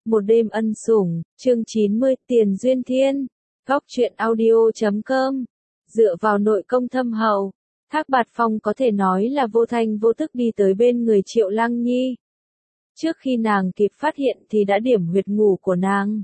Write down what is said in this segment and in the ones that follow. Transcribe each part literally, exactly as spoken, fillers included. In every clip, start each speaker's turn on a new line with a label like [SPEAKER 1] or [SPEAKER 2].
[SPEAKER 1] Một đêm ân sủng, chương chín mươi, Tiền Duyên Thiên. Góc truyện audio chấm com. Dựa vào nội công thâm hậu, Thác Bạt Phong có thể nói là vô thanh vô tức đi tới bên người Triệu Lăng Nhi. Trước khi nàng kịp phát hiện thì đã điểm huyệt ngủ của nàng.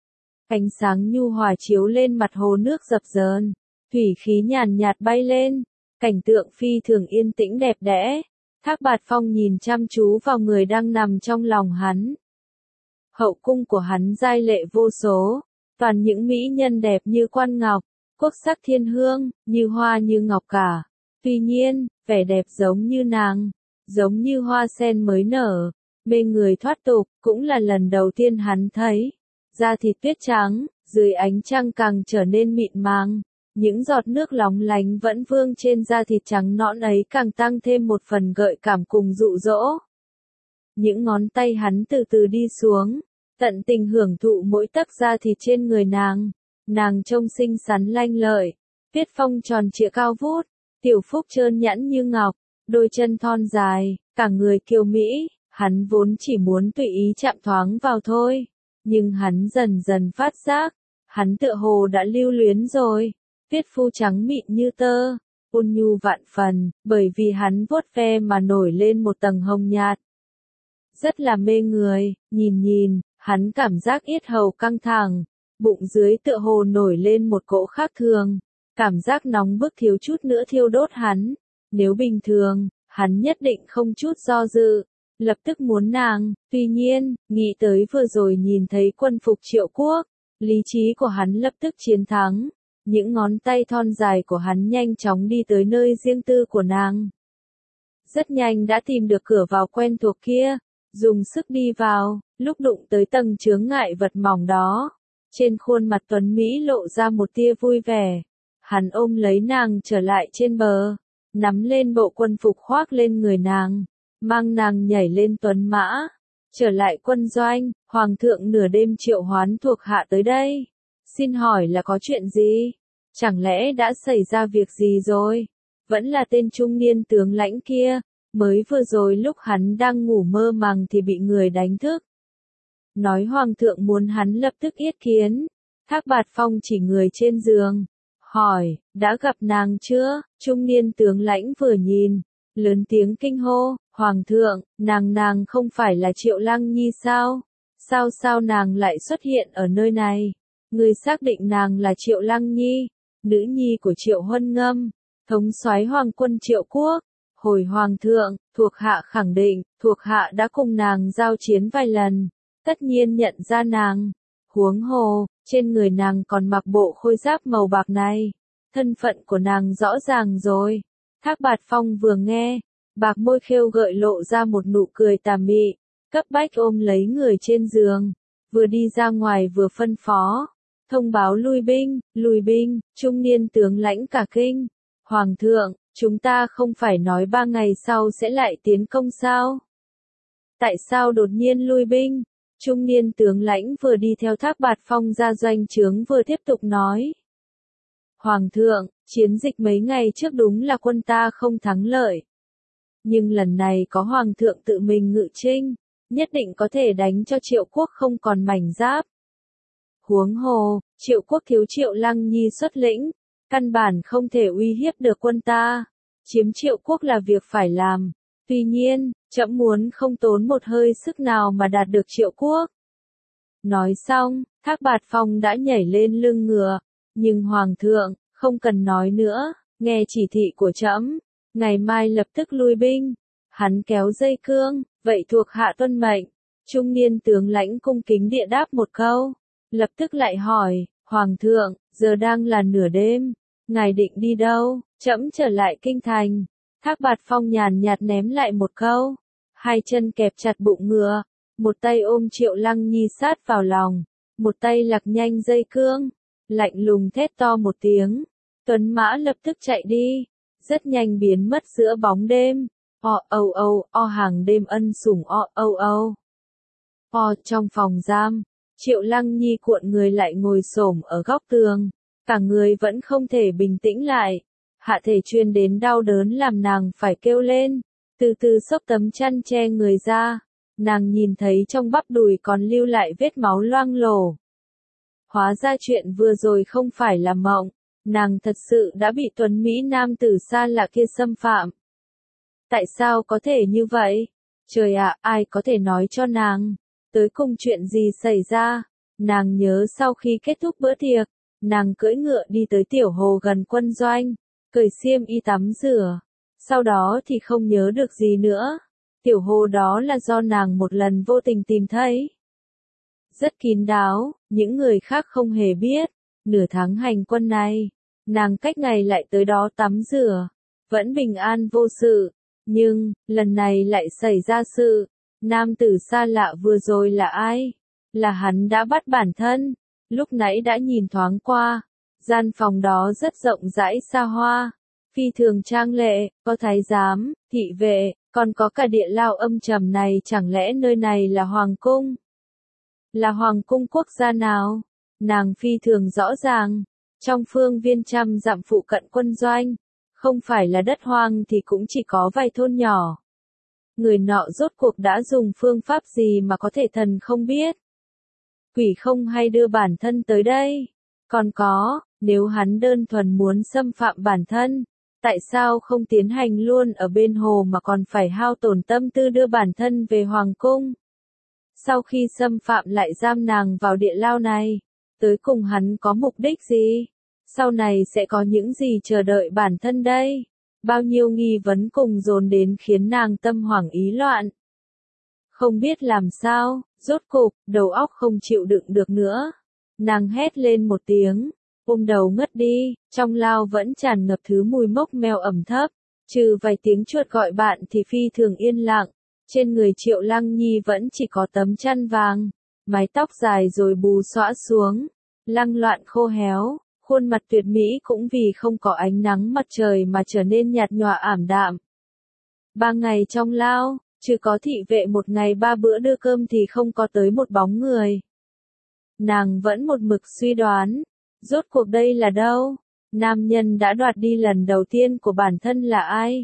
[SPEAKER 1] Ánh sáng nhu hòa chiếu lên mặt hồ nước dập dờn, thủy khí nhàn nhạt bay lên, cảnh tượng phi thường yên tĩnh đẹp đẽ. Thác Bạt Phong nhìn chăm chú vào người đang nằm trong lòng hắn. Hậu cung của hắn giai lệ vô số, toàn những mỹ nhân đẹp như quan ngọc, quốc sắc thiên hương, như hoa như ngọc cả. Tuy nhiên, vẻ đẹp giống như nàng, giống như hoa sen mới nở, mê người thoát tục, cũng là lần đầu tiên hắn thấy. Da thịt tuyết trắng, dưới ánh trăng càng trở nên mịn màng, những giọt nước lóng lánh vẫn vương trên da thịt trắng nõn ấy càng tăng thêm một phần gợi cảm cùng dụ dỗ. Những ngón tay hắn từ từ đi xuống, tận tình hưởng thụ mỗi tấc da thịt trên người nàng. Nàng trông xinh xắn lanh lợi, tuyết phong tròn trịa cao vút, tiểu phúc trơn nhẵn như ngọc, đôi chân thon dài, cả người kiều mỹ. Hắn vốn chỉ muốn tùy ý chạm thoáng vào thôi, nhưng hắn dần dần phát giác, hắn tựa hồ đã lưu luyến rồi. Tuyết phu trắng mịn như tơ, ôn nhu vạn phần, bởi vì hắn vuốt ve mà nổi lên một tầng hồng nhạt. Rất là mê người, nhìn nhìn, hắn cảm giác yết hầu căng thẳng, bụng dưới tựa hồ nổi lên một cỗ khác thường, cảm giác nóng bức thiếu chút nữa thiêu đốt hắn. Nếu bình thường, hắn nhất định không chút do dự, lập tức muốn nàng. Tuy nhiên, nghĩ tới vừa rồi nhìn thấy quân phục Triệu Quốc, lý trí của hắn lập tức chiến thắng. Những ngón tay thon dài của hắn nhanh chóng đi tới nơi riêng tư của nàng. Rất nhanh đã tìm được cửa vào quen thuộc kia, dùng sức đi vào, lúc đụng tới tầng chướng ngại vật mỏng đó. Trên khuôn mặt tuấn Mỹ lộ ra một tia vui vẻ. Hắn ôm lấy nàng trở lại trên bờ, nắm lên bộ quân phục khoác lên người nàng, mang nàng nhảy lên tuấn mã. Trở lại quân doanh, Hoàng thượng nửa đêm triệu hoán thuộc hạ tới đây. Xin hỏi là có chuyện gì? Chẳng lẽ đã xảy ra việc gì rồi? Vẫn là tên trung niên tướng lãnh kia, mới vừa rồi lúc hắn đang ngủ mơ màng thì bị người đánh thức. Nói Hoàng thượng muốn hắn lập tức yết kiến. Thác Bạt Phong chỉ người trên giường, hỏi, đã gặp nàng chưa? Trung niên tướng lãnh vừa nhìn, lớn tiếng kinh hô, Hoàng thượng, nàng nàng không phải là Triệu Lăng Nhi sao? Sao sao nàng lại xuất hiện ở nơi này? Người xác định nàng là Triệu Lăng Nhi, nữ nhi của Triệu Huân Ngâm, thống soái Hoàng quân Triệu Quốc. Hồi Hoàng thượng, thuộc hạ khẳng định, thuộc hạ đã cùng nàng giao chiến vài lần, tất nhiên nhận ra nàng. Huống hồ, trên người nàng còn mặc bộ khôi giáp màu bạc này, thân phận của nàng rõ ràng rồi. Thác Bạt Phong vừa nghe, bạc môi khêu gợi lộ ra một nụ cười tà mị, cấp bách ôm lấy người trên giường, vừa đi ra ngoài vừa phân phó, thông báo lui binh, lui binh. Trung niên tướng lãnh cả kinh, Hoàng thượng, chúng ta không phải nói ba ngày sau sẽ lại tiến công sao? Tại sao đột nhiên lui binh? Trung niên tướng lãnh vừa đi theo Thác Bạt Phong ra doanh trướng vừa tiếp tục nói. Hoàng thượng, chiến dịch mấy ngày trước đúng là quân ta không thắng lợi. Nhưng lần này có Hoàng thượng tự mình ngự chinh, nhất định có thể đánh cho Triệu Quốc không còn mảnh giáp. Huống hồ, Triệu Quốc thiếu Triệu Lăng Nhi xuất lĩnh, căn bản không thể uy hiếp được quân ta. Chiếm Triệu Quốc là việc phải làm. Tuy nhiên, trẫm muốn không tốn một hơi sức nào mà đạt được Triệu Quốc. Nói xong, Thác Bạt Phong đã nhảy lên lưng ngựa. Nhưng Hoàng thượng, không cần nói nữa, nghe chỉ thị của trẫm, ngày mai lập tức lui binh. Hắn kéo dây cương, vậy thuộc hạ tuân mệnh. Trung niên tướng lãnh cung kính địa đáp một câu, lập tức lại hỏi, Hoàng thượng, giờ đang là nửa đêm, ngài định đi đâu? Trẫm trở lại kinh thành. Thác Bạt Phong nhàn nhạt ném lại một câu, hai chân kẹp chặt bụng ngựa, một tay ôm Triệu Lăng Nhi sát vào lòng, một tay lặc nhanh dây cương, lạnh lùng thét to một tiếng, tuấn mã lập tức chạy đi, rất nhanh biến mất giữa bóng đêm. O âu âu, o hàng đêm ân sủng o âu âu. O trong phòng giam, Triệu Lăng Nhi cuộn người lại ngồi xổm ở góc tường, cả người vẫn không thể bình tĩnh lại. Hạ thể truyền đến đau đớn làm nàng phải kêu lên, từ từ xốc tấm chăn che người ra, nàng nhìn thấy trong bắp đùi còn lưu lại vết máu loang lổ. Hóa ra chuyện vừa rồi không phải là mộng, nàng thật sự đã bị tuấn Mỹ nam tử xa lạ kia xâm phạm. Tại sao có thể như vậy? Trời ạ, ai có thể nói cho nàng? Tới cùng chuyện gì xảy ra? Nàng nhớ sau khi kết thúc bữa tiệc, nàng cưỡi ngựa đi tới tiểu hồ gần quân doanh, cởi xiêm y tắm rửa. Sau đó thì không nhớ được gì nữa. Tiểu hồ đó là do nàng một lần vô tình tìm thấy. Rất kín đáo, những người khác không hề biết. Nửa tháng hành quân này, nàng cách ngày lại tới đó tắm rửa, vẫn bình an vô sự. Nhưng, lần này lại xảy ra sự. Nam tử xa lạ vừa rồi là ai? Là hắn đã bắt bản thân. Lúc nãy đã nhìn thoáng qua. Gian phòng đó rất rộng rãi xa hoa. Phi thường trang lệ, có thái giám, thị vệ, còn có cả địa lao âm trầm này, chẳng lẽ nơi này là hoàng cung? Là hoàng cung quốc gia nào? Nàng phi thường rõ ràng. Trong phương viên trăm dặm phụ cận quân doanh. Không phải là đất hoang thì cũng chỉ có vài thôn nhỏ. Người nọ rốt cuộc đã dùng phương pháp gì mà có thể thần không biết? Quỷ không hay đưa bản thân tới đây? Còn có, nếu hắn đơn thuần muốn xâm phạm bản thân, tại sao không tiến hành luôn ở bên hồ mà còn phải hao tổn tâm tư đưa bản thân về hoàng cung? Sau khi xâm phạm lại giam nàng vào địa lao này, tới cùng hắn có mục đích gì? Sau này sẽ có những gì chờ đợi bản thân đây? Bao nhiêu nghi vấn cùng dồn đến khiến nàng tâm hoảng ý loạn. Không biết làm sao, rốt cục, đầu óc không chịu đựng được nữa. Nàng hét lên một tiếng, ôm đầu ngất đi, trong lao vẫn tràn ngập thứ mùi mốc meo ẩm thấp. Trừ vài tiếng chuột gọi bạn thì phi thường yên lặng. Trên người Triệu Lăng Nhi vẫn chỉ có tấm chăn vàng, mái tóc dài rồi bù xõa xuống, lăng loạn khô héo. Khuôn mặt tuyệt mỹ cũng vì không có ánh nắng mặt trời mà trở nên nhạt nhòa ảm đạm. Ba ngày trong lao, trừ có thị vệ một ngày ba bữa đưa cơm thì không có tới một bóng người. Nàng vẫn một mực suy đoán, rốt cuộc đây là đâu? Nam nhân đã đoạt đi lần đầu tiên của bản thân là ai?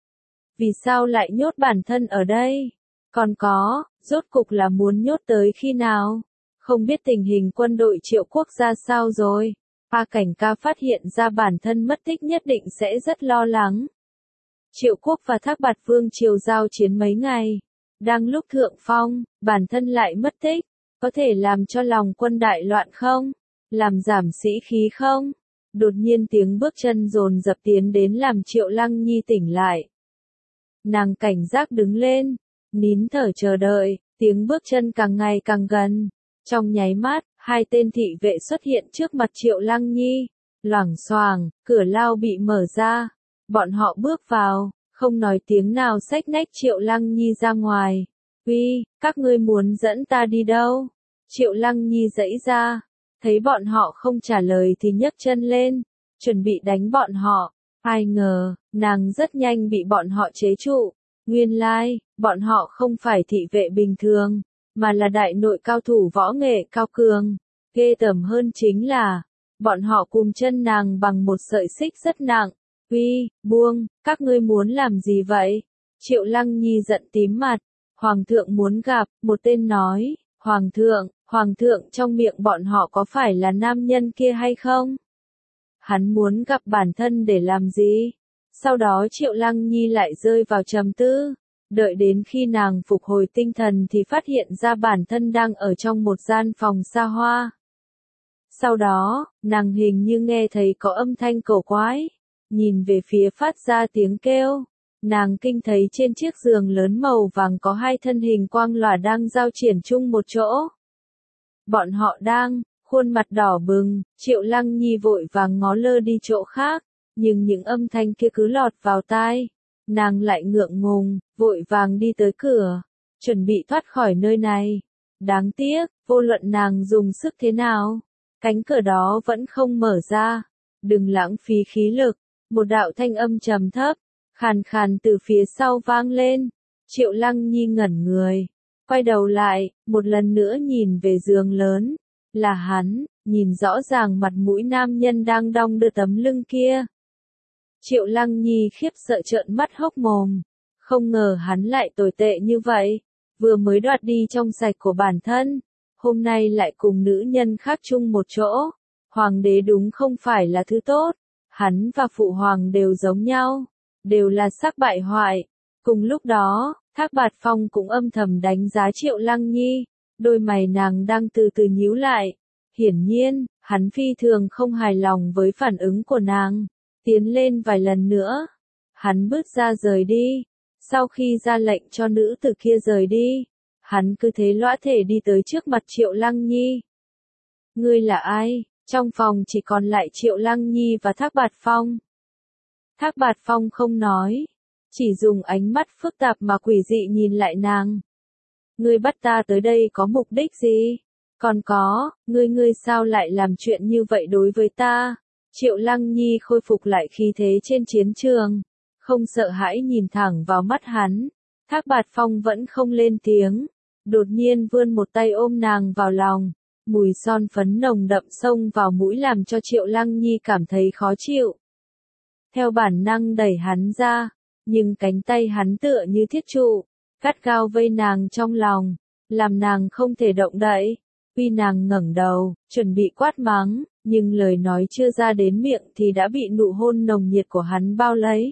[SPEAKER 1] Vì sao lại nhốt bản thân ở đây? Còn có, rốt cục là muốn nhốt tới khi nào? Không biết tình hình quân đội Triệu quốc ra sao rồi? Pa Cảnh Ca phát hiện ra bản thân mất tích nhất định sẽ rất lo lắng. Triệu quốc và Thác Bạt Vương triều giao chiến mấy ngày. Đang lúc thượng phong, bản thân lại mất tích. Có thể làm cho lòng quân đại loạn không? Làm giảm sĩ khí không? Đột nhiên tiếng bước chân dồn dập tiến đến làm Triệu Lăng Nhi tỉnh lại. Nàng cảnh giác đứng lên, nín thở chờ đợi, tiếng bước chân càng ngày càng gần. Trong nháy mắt, hai tên thị vệ xuất hiện trước mặt Triệu Lăng Nhi. Loảng xoảng, cửa lao bị mở ra. Bọn họ bước vào, không nói tiếng nào xách nách Triệu Lăng Nhi ra ngoài. Uy, các ngươi muốn dẫn ta đi đâu? Triệu Lăng Nhi giãy ra. Thấy bọn họ không trả lời thì nhấc chân lên, chuẩn bị đánh bọn họ. Ai ngờ, nàng rất nhanh bị bọn họ chế trụ. Nguyên lai, bọn họ không phải thị vệ bình thường, mà là đại nội cao thủ võ nghệ cao cường. Ghê tởm hơn chính là, bọn họ cùng chân nàng bằng một sợi xích rất nặng. Uy, buông, các ngươi muốn làm gì vậy? Triệu Lăng Nhi giận tím mặt. Hoàng thượng muốn gặp, một tên nói. Hoàng thượng, hoàng thượng trong miệng bọn họ có phải là nam nhân kia hay không? Hắn muốn gặp bản thân để làm gì? Sau đó Triệu Lăng Nhi lại rơi vào trầm tư. Đợi đến khi nàng phục hồi tinh thần thì phát hiện ra bản thân đang ở trong một gian phòng xa hoa. Sau đó, nàng hình như nghe thấy có âm thanh cổ quái. Nhìn về phía phát ra tiếng kêu. Nàng kinh thấy trên chiếc giường lớn màu vàng có hai thân hình quang lòa đang giao triển chung một chỗ. Bọn họ đang, khuôn mặt đỏ bừng, Triệu Lăng Nhi vội vàng ngó lơ đi chỗ khác. Nhưng những âm thanh kia cứ lọt vào tai. Nàng lại ngượng ngùng, vội vàng đi tới cửa, chuẩn bị thoát khỏi nơi này. Đáng tiếc, vô luận nàng dùng sức thế nào, cánh cửa đó vẫn không mở ra. Đừng lãng phí khí lực, một đạo thanh âm trầm thấp, khàn khàn từ phía sau vang lên. Triệu Lăng Nhi ngẩn người, quay đầu lại, một lần nữa nhìn về giường lớn. Là hắn, nhìn rõ ràng mặt mũi nam nhân đang đong đưa tấm lưng kia. Triệu Lăng Nhi khiếp sợ trợn mắt hốc mồm. Không ngờ hắn lại tồi tệ như vậy. vừa mới đoạt đi trong sạch của bản thân, hôm nay lại cùng nữ nhân khác chung một chỗ. Hoàng đế đúng không phải là thứ tốt, hắn và phụ hoàng đều giống nhau, đều là sắc bại hoại. Cùng lúc đó, Thác Bạt Phong cũng âm thầm đánh giá Triệu Lăng Nhi, đôi mày nàng đang từ từ nhíu lại. Hiển nhiên, hắn phi thường không hài lòng với phản ứng của nàng, tiến lên vài lần nữa. Hắn bước ra rời đi, sau khi ra lệnh cho nữ tử kia rời đi, hắn cứ thế lõa thể đi tới trước mặt Triệu Lăng Nhi. Ngươi là ai? Trong phòng chỉ còn lại Triệu Lăng Nhi và Thác Bạt Phong. Thác Bạt Phong không nói, chỉ dùng ánh mắt phức tạp mà quỷ dị nhìn lại nàng. Ngươi bắt ta tới đây có mục đích gì? Còn có, ngươi ngươi sao lại làm chuyện như vậy đối với ta? Triệu Lăng Nhi khôi phục lại khí thế trên chiến trường, không sợ hãi nhìn thẳng vào mắt hắn. Thác Bạt Phong vẫn không lên tiếng, đột nhiên vươn một tay ôm nàng vào lòng, mùi son phấn nồng đậm xông vào mũi làm cho Triệu Lăng Nhi cảm thấy khó chịu. Theo bản năng đẩy hắn ra, nhưng cánh tay hắn tựa như thiết trụ, gắt gao vây nàng trong lòng, làm nàng không thể động đậy. Tuy nàng ngẩng đầu, chuẩn bị quát mắng, nhưng lời nói chưa ra đến miệng thì đã bị nụ hôn nồng nhiệt của hắn bao lấy.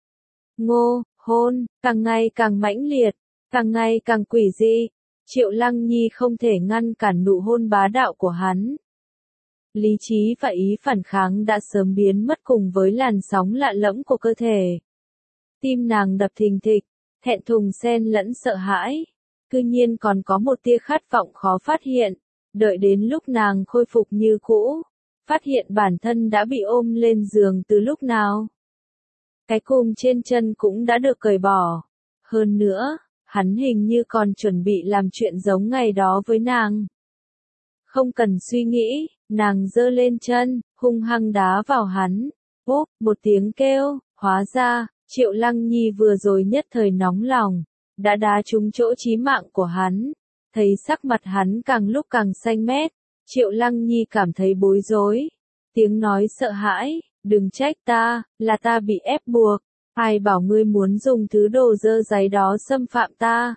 [SPEAKER 1] Ngô, hôn, càng ngày càng mãnh liệt, càng ngày càng quỷ dị. Triệu Lăng Nhi không thể ngăn cản nụ hôn bá đạo của hắn. Lý trí và ý phản kháng đã sớm biến mất cùng với làn sóng lạ lẫm của cơ thể. Tim nàng đập thình thịch, thẹn thùng xen lẫn sợ hãi. Cư nhiên còn có một tia khát vọng khó phát hiện. Đợi đến lúc nàng khôi phục như cũ, phát hiện bản thân đã bị ôm lên giường từ lúc nào. Cái cùm trên chân cũng đã được cởi bỏ. Hơn nữa, hắn hình như còn chuẩn bị làm chuyện giống ngày đó với nàng. Không cần suy nghĩ, nàng giơ lên chân, hung hăng đá vào hắn. Bốp, một tiếng kêu, hóa ra, Triệu Lăng Nhi vừa rồi nhất thời nóng lòng, đã đá trúng chỗ chí mạng của hắn. Thấy sắc mặt hắn càng lúc càng xanh mét, Triệu Lăng Nhi cảm thấy bối rối. Tiếng nói sợ hãi, đừng trách ta, là ta bị ép buộc. Ai bảo ngươi muốn dùng thứ đồ dơ dáy đó xâm phạm ta?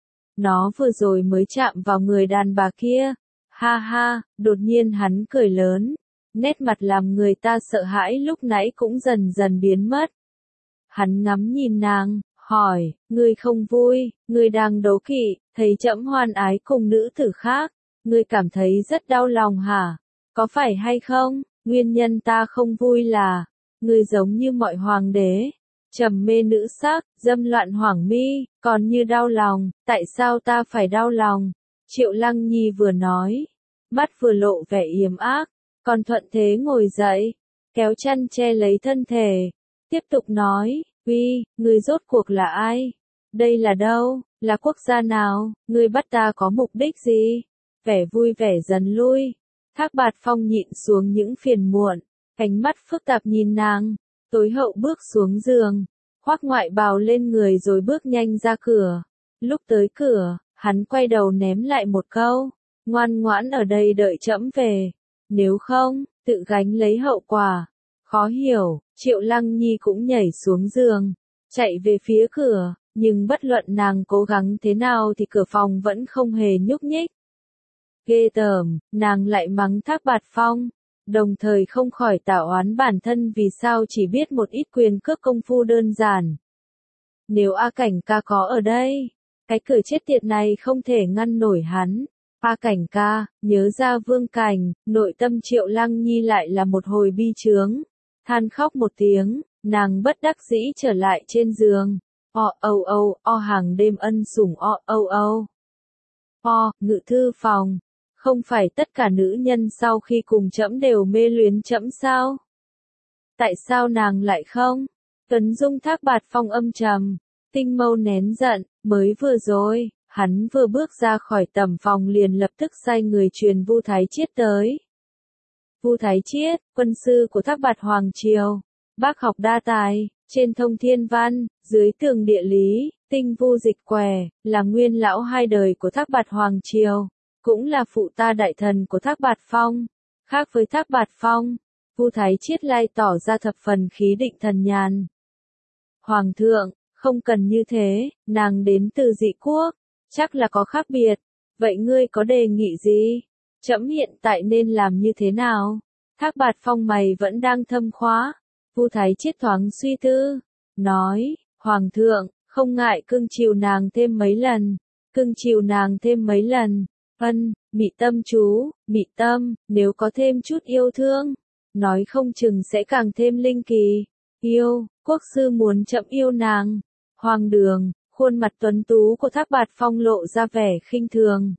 [SPEAKER 1] Nó vừa rồi mới chạm vào người đàn bà kia. Ha ha, đột nhiên hắn cười lớn. Nét mặt làm người ta sợ hãi lúc nãy cũng dần dần biến mất. Hắn ngắm nhìn nàng, hỏi, ngươi không vui, ngươi đang đố kỵ, thấy trẫm hoan ái cùng nữ tử khác, ngươi cảm thấy rất đau lòng hả? Có phải hay không? Nguyên nhân ta không vui là, ngươi giống như mọi hoàng đế, trầm mê nữ sắc, dâm loạn hoàng mi, còn như đau lòng, tại sao ta phải đau lòng? Triệu Lăng Nhi vừa nói, mắt vừa lộ vẻ yếm ác, còn thuận thế ngồi dậy, kéo chăn che lấy thân thể, tiếp tục nói, uy, ngươi rốt cuộc là ai? Đây là đâu? Là quốc gia nào? Ngươi bắt ta có mục đích gì? Vẻ vui vẻ dần lui. Thác Bạt Phong nhịn xuống những phiền muộn, ánh mắt phức tạp nhìn nàng, tối hậu bước xuống giường, khoác ngoại bào lên người rồi bước nhanh ra cửa. Lúc tới cửa, hắn quay đầu ném lại một câu, ngoan ngoãn ở đây đợi trẫm về, nếu không, tự gánh lấy hậu quả. Khó hiểu, Triệu Lăng Nhi cũng nhảy xuống giường, chạy về phía cửa, nhưng bất luận nàng cố gắng thế nào thì cửa phòng vẫn không hề nhúc nhích. Ghê tởm, nàng lại mắng Thác Bạt Phong, đồng thời không khỏi tảo oán bản thân vì sao chỉ biết một ít quyền cước công phu đơn giản. Nếu A Cảnh ca có ở đây, cái cửa chết tiệt này không thể ngăn nổi hắn. A Cảnh ca, nhớ ra Vương Cảnh, nội tâm Triệu Lăng Nhi lại là một hồi bi trướng. Than khóc một tiếng, nàng bất đắc dĩ trở lại trên giường. O âu âu, o hàng đêm ân sủng o âu âu. O, ngự thư phòng. Không phải tất cả nữ nhân sau khi cùng trẫm đều mê luyến trẫm sao? Tại sao nàng lại không? Tuấn Dung Thác Bạt Phong âm trầm, tinh mâu nén giận, mới vừa rồi, hắn vừa bước ra khỏi tầm phòng liền lập tức sai người truyền Vu Thái Chiết tới. Vu Thái Chiết, quân sư của Thác Bạt Hoàng Triều, bác học đa tài, trên thông thiên văn, dưới tường địa lý, tinh vu dịch què, là nguyên lão hai đời của Thác Bạt Hoàng Triều, cũng là phụ ta đại thần của Thác Bạt Phong. Khác với Thác Bạt Phong, Vu Thái Chiết lai tỏ ra thập phần khí định thần nhàn. Hoàng thượng, không cần như thế, nàng đến từ dị quốc, chắc là có khác biệt. Vậy ngươi có đề nghị gì? Trẫm hiện tại nên làm như thế nào? Thác Bạt Phong mày vẫn đang thâm khóa. Vu Thái Chiết thoáng suy tư, nói, Hoàng thượng, không ngại cưng chiều nàng thêm mấy lần, cưng chiều nàng thêm mấy lần. Ân, Mị Tâm chú, Mị Tâm, nếu có thêm chút yêu thương, nói không chừng sẽ càng thêm linh kỳ. Yêu, quốc sư muốn chậm yêu nàng. Hoàng đường, khuôn mặt tuấn tú của Thác Bạt Phong lộ ra vẻ khinh thường.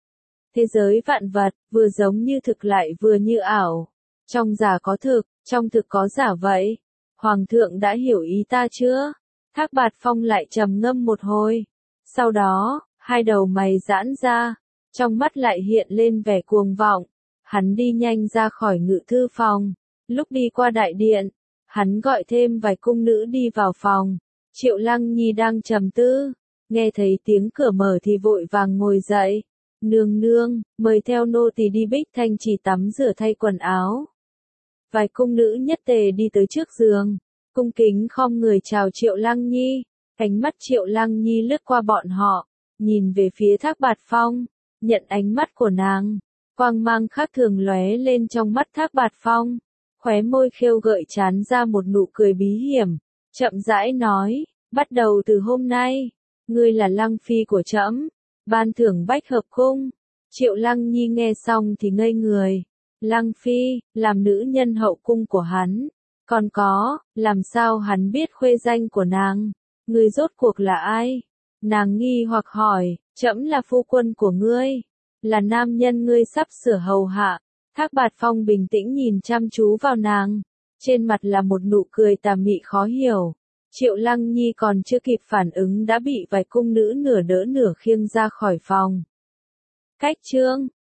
[SPEAKER 1] Thế giới vạn vật, vừa giống như thực lại vừa như ảo. Trong giả có thực, trong thực có giả vậy. Hoàng thượng đã hiểu ý ta chưa? Thác Bạt Phong lại trầm ngâm một hồi. Sau đó, hai đầu mày giãn ra, trong mắt lại hiện lên vẻ cuồng vọng. Hắn đi nhanh ra khỏi ngự thư phòng. Lúc đi qua đại điện, hắn gọi thêm vài cung nữ đi vào phòng. Triệu Lăng Nhi đang trầm tư, nghe thấy tiếng cửa mở thì vội vàng ngồi dậy. Nương nương, mời theo nô tỳ đi Bích Thanh Trì tắm rửa thay quần áo. Vài cung nữ nhất tề đi tới trước giường, cung kính khom người chào Triệu Lăng Nhi. Ánh mắt Triệu Lăng Nhi lướt qua bọn họ, nhìn về phía Thác Bạt Phong, nhận ánh mắt của nàng. Quang mang khác thường lóe lên trong mắt Thác Bạt Phong, khóe môi khêu gợi tràn ra một nụ cười bí hiểm, chậm rãi nói, bắt đầu từ hôm nay, ngươi là Lăng Phi của trẫm, ban thưởng Bách Hợp Cung. Triệu Lăng Nhi nghe xong thì ngây người. Lăng Phi, làm nữ nhân hậu cung của hắn. Còn có, làm sao hắn biết khuê danh của nàng? Ngươi rốt cuộc là ai? Nàng nghi hoặc hỏi, trẫm là phu quân của ngươi, là nam nhân ngươi sắp sửa hầu hạ. Thác Bạt Phong bình tĩnh nhìn chăm chú vào nàng, trên mặt là một nụ cười tà mị khó hiểu. Triệu Lăng Nhi còn chưa kịp phản ứng đã bị vài cung nữ nửa đỡ nửa khiêng ra khỏi phòng. Cách chương